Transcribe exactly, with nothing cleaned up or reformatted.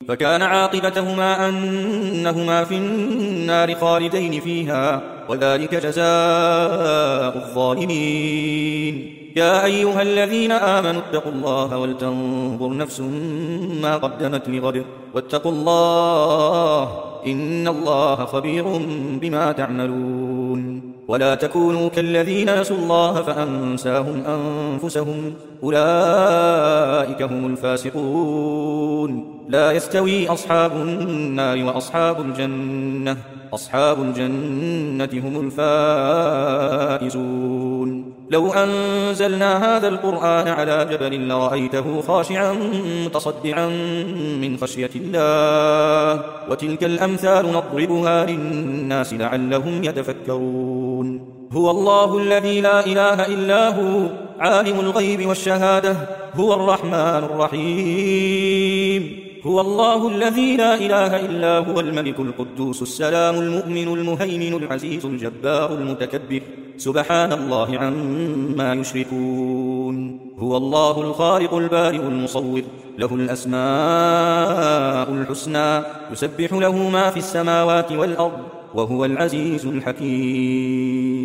فكان عاقبتهما أنهما في النار خالدين فيها، وذلك جزاء الظالمين. يا أيها الذين آمنوا اتقوا الله ولتنظر نفس ما قدمت لغد واتقوا الله إن الله خبير بما تعملون. ولا تكونوا كالذين نسوا الله فأنساهم أنفسهم أولئك هم الفاسقون. لا يستوي أصحاب النار وأصحاب الجنة أصحاب الجنة هم الفائزون. لو أنزلنا هذا القرآن على جبل لرأيته خاشعا متصدعا من خشية الله، وتلك الأمثال نضربها للناس لعلهم يتفكرون. هو الله الذي لا إله إلا هو عالم الغيب والشهادة هو الرحمن الرحيم. هو الله الذي لا إله إلا هو الملك القدوس السلام المؤمن المهيمن العزيز الجبار المتكبر سبحان الله عما يشركون. هو الله الخالق البارئ المصور له الأسماء الحسنى يسبح له ما في السماوات والأرض وهو العزيز الحكيم.